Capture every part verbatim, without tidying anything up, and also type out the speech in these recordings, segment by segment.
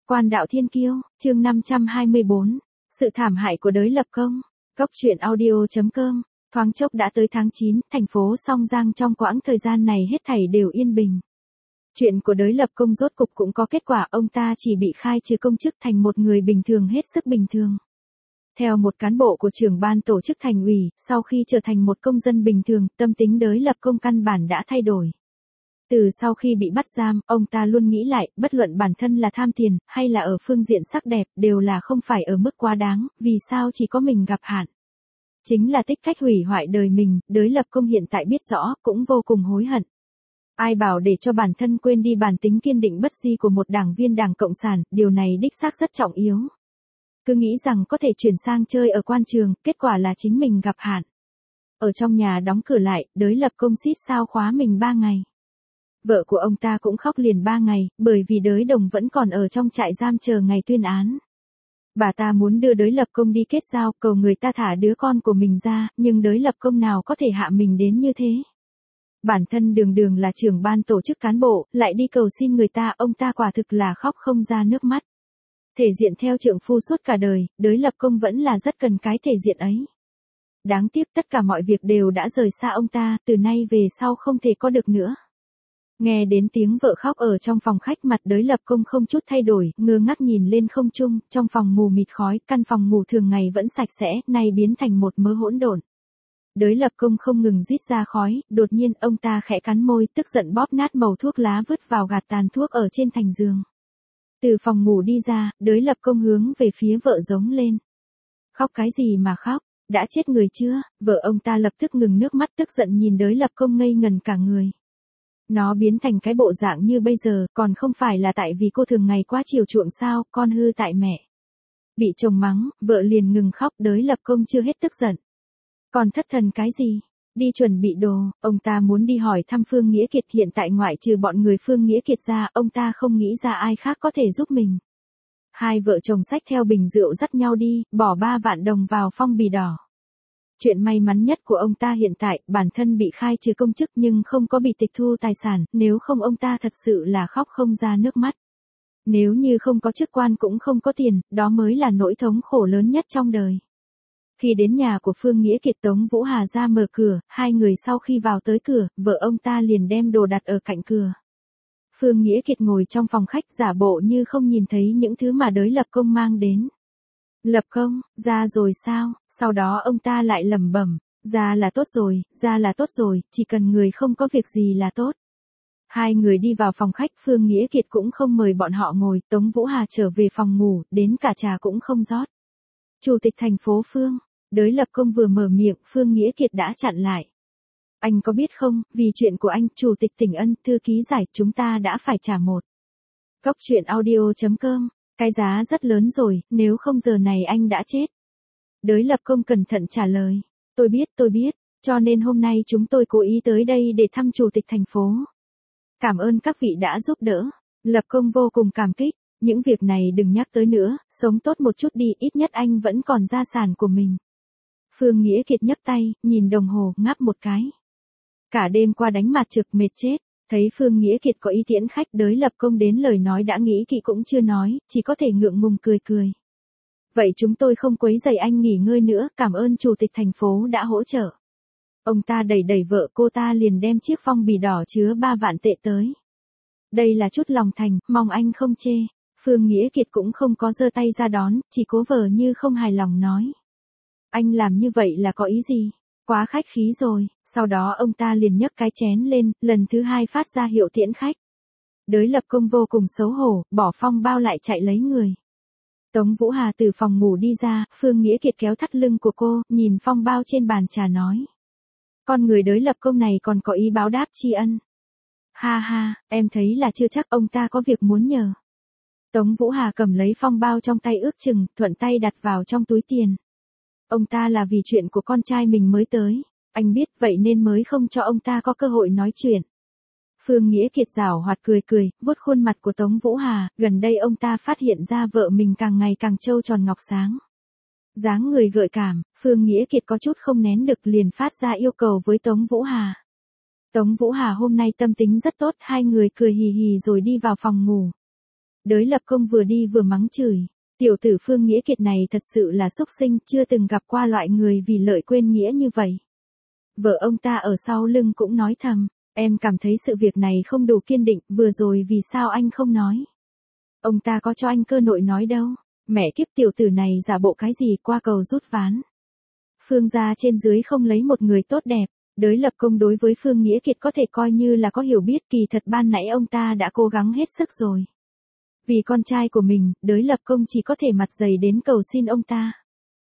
Quan đạo thiên kiêu, chương năm trăm hai mươi bốn. Sự thảm hại của đới lập công. Cốc truyện audio chấm com. Thoáng chốc đã tới tháng chín, thành phố Song Giang trong quãng thời gian này hết thảy đều yên bình. Chuyện của đới lập công rốt cục cũng có kết quả, ông ta chỉ bị khai trừ công chức thành một người bình thường hết sức bình thường. Theo một cán bộ của trưởng ban tổ chức thành ủy, sau khi trở thành một công dân bình thường, tâm tính đới lập công căn bản đã thay đổi. Từ sau khi bị bắt giam, ông ta luôn nghĩ lại, bất luận bản thân là tham tiền, hay là ở phương diện sắc đẹp, đều là không phải ở mức quá đáng, vì sao chỉ có mình gặp hạn. Chính là tích cách hủy hoại đời mình, đới lập công hiện tại biết rõ, cũng vô cùng hối hận. Ai bảo để cho bản thân quên đi bản tính kiên định bất di của một đảng viên Đảng Cộng sản, điều này đích xác rất trọng yếu. Cứ nghĩ rằng có thể chuyển sang chơi ở quan trường, kết quả là chính mình gặp hạn. Ở trong nhà đóng cửa lại, đới lập công xít sao khóa mình ba ngày. Vợ của ông ta cũng khóc liền ba ngày, bởi vì đới đồng vẫn còn ở trong trại giam chờ ngày tuyên án. Bà ta muốn đưa đới lập công đi kết giao, cầu người ta thả đứa con của mình ra, nhưng đới lập công nào có thể hạ mình đến như thế. Bản thân đường đường là trưởng ban tổ chức cán bộ, lại đi cầu xin người ta, ông ta quả thực là khóc không ra nước mắt. Thể diện theo trượng phu suốt cả đời, đới lập công vẫn là rất cần cái thể diện ấy. Đáng tiếc tất cả mọi việc đều đã rời xa ông ta, từ nay về sau không thể có được nữa. Nghe đến tiếng vợ khóc ở trong phòng khách, mặt đới lập công không chút thay đổi, ngơ ngác nhìn lên không trung, trong phòng mù mịt khói, căn phòng ngủ thường ngày vẫn sạch sẽ, nay biến thành một mớ hỗn độn. Đới lập công không ngừng rít ra khói, đột nhiên ông ta khẽ cắn môi, tức giận bóp nát mẩu thuốc lá vứt vào gạt tàn thuốc ở trên thành giường. Từ phòng ngủ đi ra, đới lập công hướng về phía vợ giống lên. Khóc cái gì mà khóc, đã chết người chưa? Vợ ông ta lập tức ngừng nước mắt, tức giận nhìn đới lập công ngây ngần cả người. Nó biến thành cái bộ dạng như bây giờ, còn không phải là tại vì cô thường ngày quá chiều chuộng sao, con hư tại mẹ. Bị chồng mắng, vợ liền ngừng khóc, đới lập công chưa hết tức giận. Còn thất thần cái gì? Đi chuẩn bị đồ, ông ta muốn đi hỏi thăm Phương Nghĩa Kiệt, hiện tại ngoại trừ bọn người Phương Nghĩa Kiệt ra, ông ta không nghĩ ra ai khác có thể giúp mình. Hai vợ chồng xách theo bình rượu dắt nhau đi, bỏ ba vạn đồng vào phong bì đỏ. Chuyện may mắn nhất của ông ta hiện tại, bản thân bị khai trừ công chức nhưng không có bị tịch thu tài sản, nếu không ông ta thật sự là khóc không ra nước mắt. Nếu như không có chức quan cũng không có tiền, đó mới là nỗi thống khổ lớn nhất trong đời. Khi đến nhà của Phương Nghĩa Kiệt, Tống Vũ Hà ra mở cửa, hai người sau khi vào tới cửa, vợ ông ta liền đem đồ đặt ở cạnh cửa. Phương Nghĩa Kiệt ngồi trong phòng khách giả bộ như không nhìn thấy những thứ mà đới lập công mang đến. Lập công, ra rồi sao? Sau đó ông ta lại lẩm bẩm, ra là tốt rồi, ra là tốt rồi, chỉ cần người không có việc gì là tốt. Hai người đi vào phòng khách, Phương Nghĩa Kiệt cũng không mời bọn họ ngồi, Tống Vũ Hà trở về phòng ngủ, đến cả trà cũng không rót. Chủ tịch thành phố Phương, đới lập công vừa mở miệng, Phương Nghĩa Kiệt đã chặn lại. Anh có biết không, vì chuyện của anh, chủ tịch tỉnh Ân, thư ký giải, chúng ta đã phải trả một. Cốc truyện audio chấm com. Cái giá rất lớn rồi, nếu không giờ này anh đã chết. Đới lập công cẩn thận trả lời. Tôi biết, tôi biết, cho nên hôm nay chúng tôi cố ý tới đây để thăm chủ tịch thành phố. Cảm ơn các vị đã giúp đỡ. Lập công vô cùng cảm kích. Những việc này đừng nhắc tới nữa, sống tốt một chút đi, ít nhất anh vẫn còn gia sản của mình. Phương Nghĩa Kiệt nhấc tay, nhìn đồng hồ, ngáp một cái. Cả đêm qua đánh mặt trực mệt chết. Thấy Phương Nghĩa Kiệt có ý tiễn khách, đới lập công đến lời nói đã nghĩ kỹ cũng chưa nói, chỉ có thể ngượng ngùng cười cười. Vậy chúng tôi không quấy rầy anh nghỉ ngơi nữa, cảm ơn chủ tịch thành phố đã hỗ trợ. Ông ta đẩy đẩy vợ cô ta liền đem chiếc phong bì đỏ chứa ba vạn tệ tới. Đây là chút lòng thành, mong anh không chê. Phương Nghĩa Kiệt cũng không có giơ tay ra đón, chỉ cố vờ như không hài lòng nói. Anh làm như vậy là có ý gì? Quá khách khí rồi, sau đó ông ta liền nhấc cái chén lên, lần thứ hai phát ra hiệu tiễn khách. Đới lập công vô cùng xấu hổ, bỏ phong bao lại chạy lấy người. Tống Vũ Hà từ phòng ngủ đi ra, Phương Nghĩa Kiệt kéo thắt lưng của cô, nhìn phong bao trên bàn trà nói. Con người đới lập công này còn có ý báo đáp tri ân. Ha ha, em thấy là chưa chắc ông ta có việc muốn nhờ. Tống Vũ Hà cầm lấy phong bao trong tay ước chừng, thuận tay đặt vào trong túi tiền. Ông ta là vì chuyện của con trai mình mới tới. Anh biết vậy nên mới không cho ông ta có cơ hội nói chuyện. Phương Nghĩa Kiệt giảo hoạt cười cười, vuốt khuôn mặt của Tống Vũ Hà, gần đây ông ta phát hiện ra vợ mình càng ngày càng trâu tròn ngọc sáng. Dáng người gợi cảm, Phương Nghĩa Kiệt có chút không nén được liền phát ra yêu cầu với Tống Vũ Hà. Tống Vũ Hà hôm nay tâm tính rất tốt, hai người cười hì hì rồi đi vào phòng ngủ. Đới Lập Công vừa đi vừa mắng chửi. Tiểu tử Phương Nghĩa Kiệt này thật sự là xúc sinh, chưa từng gặp qua loại người vì lợi quên nghĩa như vậy. Vợ ông ta ở sau lưng cũng nói thầm, em cảm thấy sự việc này không đủ kiên định, vừa rồi vì sao anh không nói. Ông ta có cho anh cơ nội nói đâu, mẹ kiếp tiểu tử này giả bộ cái gì qua cầu rút ván. Phương gia trên dưới không lấy một người tốt đẹp, Đới Lập Công đối với Phương Nghĩa Kiệt có thể coi như là có hiểu biết, kỳ thật ban nãy ông ta đã cố gắng hết sức rồi. Vì con trai của mình, Đới Lập Công chỉ có thể mặt dày đến cầu xin ông ta.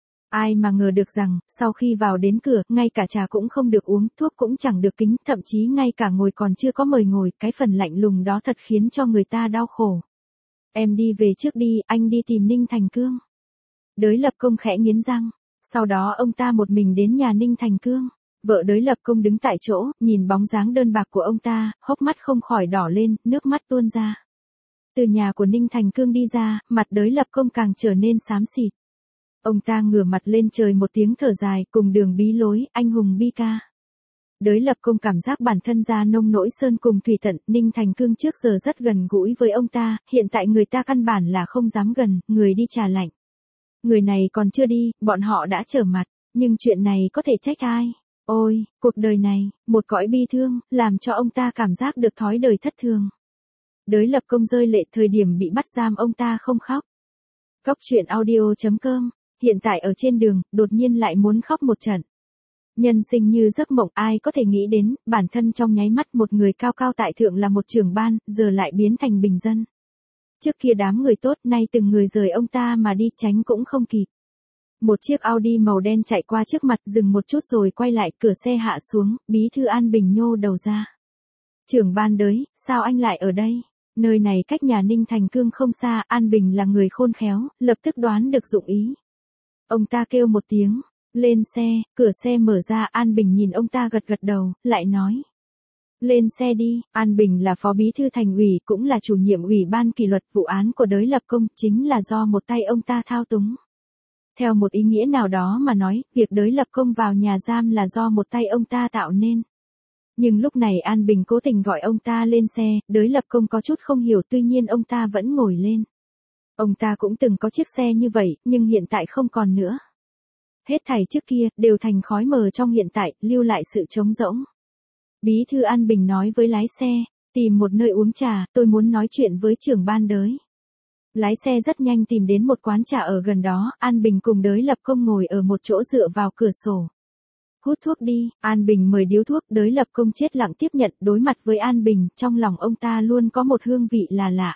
Ai mà ngờ được rằng, sau khi vào đến cửa, ngay cả trà cũng không được uống, thuốc cũng chẳng được kính, thậm chí ngay cả ngồi còn chưa có mời ngồi, cái phần lạnh lùng đó thật khiến cho người ta đau khổ. Em đi về trước đi, anh đi tìm Ninh Thành Cương. Đới Lập Công khẽ nghiến răng, sau đó ông ta một mình đến nhà Ninh Thành Cương. Vợ Đới Lập Công đứng tại chỗ, nhìn bóng dáng đơn bạc của ông ta, hốc mắt không khỏi đỏ lên, nước mắt tuôn ra. Từ nhà của Ninh Thành Cương đi ra, mặt Đới Lập Công càng trở nên xám xịt. Ông ta ngửa mặt lên trời một tiếng thở dài, cùng đường bí lối, anh hùng bi ca. Đới Lập Công cảm giác bản thân ra nông nỗi sơn cùng thủy tận, Ninh Thành Cương trước giờ rất gần gũi với ông ta, hiện tại người ta căn bản là không dám gần, người đi trà lạnh. Người này còn chưa đi, bọn họ đã trở mặt, nhưng chuyện này có thể trách ai? Ôi, cuộc đời này, một cõi bi thương, làm cho ông ta cảm giác được thói đời thất thường. Đới Lập Công rơi lệ, thời điểm bị bắt giam ông ta không khóc. Cóc truyện audio chấm com, hiện tại ở trên đường, đột nhiên lại muốn khóc một trận. Nhân sinh như giấc mộng, ai có thể nghĩ đến, bản thân trong nháy mắt một người cao cao tại thượng là một trưởng ban, giờ lại biến thành bình dân. Trước kia đám người tốt, nay từng người rời ông ta mà đi, tránh cũng không kịp. Một chiếc Audi màu đen chạy qua trước mặt, dừng một chút rồi quay lại, cửa xe hạ xuống, bí thư An Bình nhô đầu ra. Trưởng ban Đới, sao anh lại ở đây? Nơi này cách nhà Ninh Thành Cương không xa, An Bình là người khôn khéo, lập tức đoán được dụng ý. Ông ta kêu một tiếng, lên xe, cửa xe mở ra, An Bình nhìn ông ta gật gật đầu, lại nói. Lên xe đi, An Bình là phó bí thư thành ủy, cũng là chủ nhiệm ủy ban kỷ luật, vụ án của Đới Lập Công chính là do một tay ông ta thao túng. Theo một ý nghĩa nào đó mà nói, việc Đới Lập Công vào nhà giam là do một tay ông ta tạo nên. Nhưng lúc này An Bình cố tình gọi ông ta lên xe, Đới Lập Công có chút không hiểu, tuy nhiên ông ta vẫn ngồi lên. Ông ta cũng từng có chiếc xe như vậy, nhưng hiện tại không còn nữa. Hết thảy trước kia, đều thành khói mờ trong hiện tại, lưu lại sự trống rỗng. Bí thư An Bình nói với lái xe, tìm một nơi uống trà, tôi muốn nói chuyện với trưởng ban Đới. Lái xe rất nhanh tìm đến một quán trà ở gần đó, An Bình cùng Đới Lập Công ngồi ở một chỗ dựa vào cửa sổ. Hút thuốc đi, An Bình mời điếu thuốc, Đới Lập Công chết lặng tiếp nhận, đối mặt với An Bình, trong lòng ông ta luôn có một hương vị là lạ.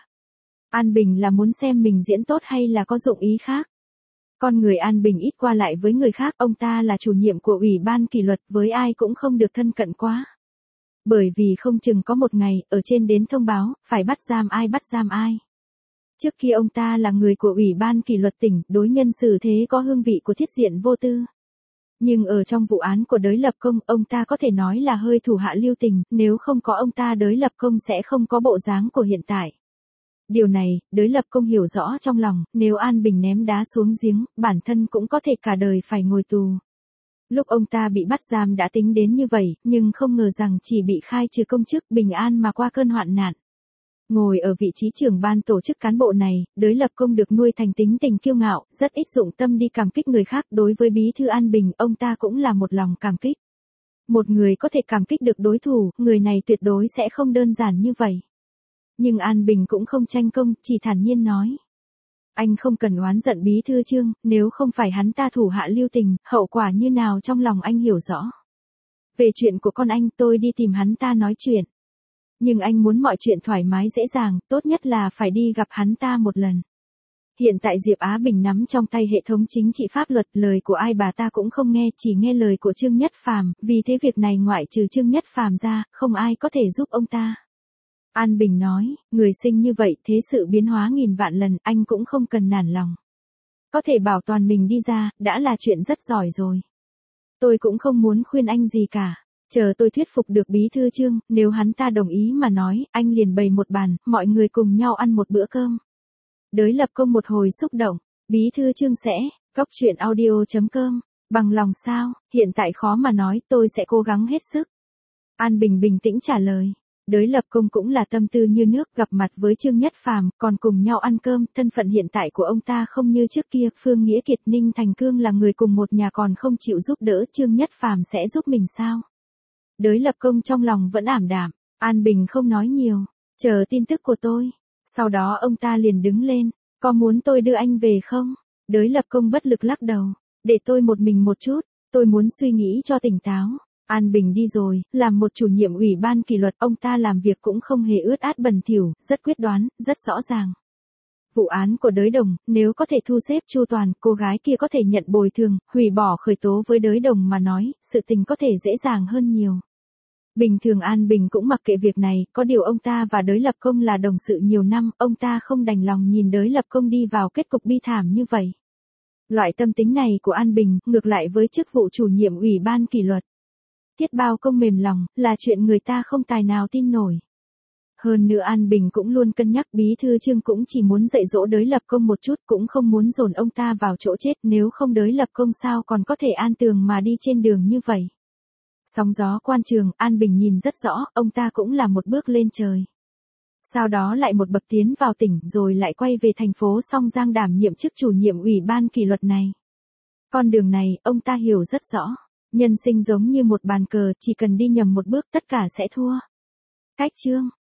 An Bình là muốn xem mình diễn tốt hay là có dụng ý khác? Con người An Bình ít qua lại với người khác, ông ta là chủ nhiệm của ủy ban kỷ luật, với ai cũng không được thân cận quá. Bởi vì không chừng có một ngày, ở trên đến thông báo, phải bắt giam ai bắt giam ai. Trước kia ông ta là người của ủy ban kỷ luật tỉnh, đối nhân xử thế có hương vị của thiết diện vô tư. Nhưng ở trong vụ án của Đới Lập Công, ông ta có thể nói là hơi thủ hạ lưu tình, nếu không có ông ta Đới Lập Công sẽ không có bộ dáng của hiện tại. Điều này, Đới Lập Công hiểu rõ trong lòng, nếu An Bình ném đá xuống giếng, bản thân cũng có thể cả đời phải ngồi tù. Lúc ông ta bị bắt giam đã tính đến như vậy, nhưng không ngờ rằng chỉ bị khai trừ công chức, bình an mà qua cơn hoạn nạn. Ngồi ở vị trí trưởng ban tổ chức cán bộ này, Đới Lập Công được nuôi thành tính tình kiêu ngạo, rất ít dụng tâm đi cảm kích người khác, đối với bí thư An Bình, ông ta cũng là một lòng cảm kích. Một người có thể cảm kích được đối thủ, người này tuyệt đối sẽ không đơn giản như vậy. Nhưng An Bình cũng không tranh công, chỉ thản nhiên nói. Anh không cần oán giận bí thư Trương, nếu không phải hắn ta thủ hạ lưu tình, hậu quả như nào trong lòng anh hiểu rõ. Về chuyện của con anh, tôi đi tìm hắn ta nói chuyện. Nhưng anh muốn mọi chuyện thoải mái dễ dàng, tốt nhất là phải đi gặp hắn ta một lần. Hiện tại Diệp Á Bình nắm trong tay hệ thống chính trị pháp luật, lời của ai bà ta cũng không nghe, chỉ nghe lời của Trương Nhất Phàm, vì thế việc này ngoại trừ Trương Nhất Phàm ra, không ai có thể giúp ông ta. An Bình nói, người sinh như vậy, thế sự biến hóa nghìn vạn lần, anh cũng không cần nản lòng. Có thể bảo toàn mình đi ra, đã là chuyện rất giỏi rồi. Tôi cũng không muốn khuyên anh gì cả. Chờ tôi thuyết phục được bí thư Trương, nếu hắn ta đồng ý mà nói, anh liền bày một bàn, mọi người cùng nhau ăn một bữa cơm. Đới Lập Công một hồi xúc động, bí thư Trương sẽ, cóc truyện audio chấm com, bằng lòng sao, hiện tại khó mà nói, tôi sẽ cố gắng hết sức. An Bình bình tĩnh trả lời. Đới Lập Công cũng là tâm tư như nước, gặp mặt với Trương Nhất Phàm, còn cùng nhau ăn cơm, thân phận hiện tại của ông ta không như trước kia, Phương Nghĩa Kiệt Ninh Thành Cương là người cùng một nhà còn không chịu giúp đỡ, Trương Nhất Phàm sẽ giúp mình sao? Đới Lập Công trong lòng vẫn ảm đạm, An Bình không nói nhiều, chờ tin tức của tôi. Sau đó ông ta liền đứng lên, có muốn tôi đưa anh về không? Đới Lập Công bất lực lắc đầu, để tôi một mình một chút, tôi muốn suy nghĩ cho tỉnh táo. An Bình đi rồi, làm một chủ nhiệm ủy ban kỷ luật, ông ta làm việc cũng không hề ướt át bẩn thỉu, rất quyết đoán, rất rõ ràng. Vụ án của Đới Đồng, nếu có thể thu xếp chu toàn, cô gái kia có thể nhận bồi thường, hủy bỏ khởi tố với Đới Đồng mà nói, sự tình có thể dễ dàng hơn nhiều. Bình thường An Bình cũng mặc kệ việc này, có điều ông ta và Đới Lập Công là đồng sự nhiều năm, ông ta không đành lòng nhìn Đới Lập Công đi vào kết cục bi thảm như vậy. Loại tâm tính này của An Bình, ngược lại với chức vụ chủ nhiệm ủy ban kỷ luật. Tiết Bao Công mềm lòng, là chuyện người ta không tài nào tin nổi. Hơn nữa An Bình cũng luôn cân nhắc, bí thư Trương cũng chỉ muốn dạy dỗ Đới Lập Công một chút, cũng không muốn dồn ông ta vào chỗ chết, nếu không Đới Lập Công sao còn có thể an tường mà đi trên đường như vậy. Sóng gió quan trường, An Bình nhìn rất rõ, ông ta cũng là một bước lên trời. Sau đó lại một bậc tiến vào tỉnh, rồi lại quay về thành phố Song Giang đảm nhiệm chức chủ nhiệm ủy ban kỷ luật này. Con đường này, ông ta hiểu rất rõ. Nhân sinh giống như một bàn cờ, chỉ cần đi nhầm một bước tất cả sẽ thua. Cách chương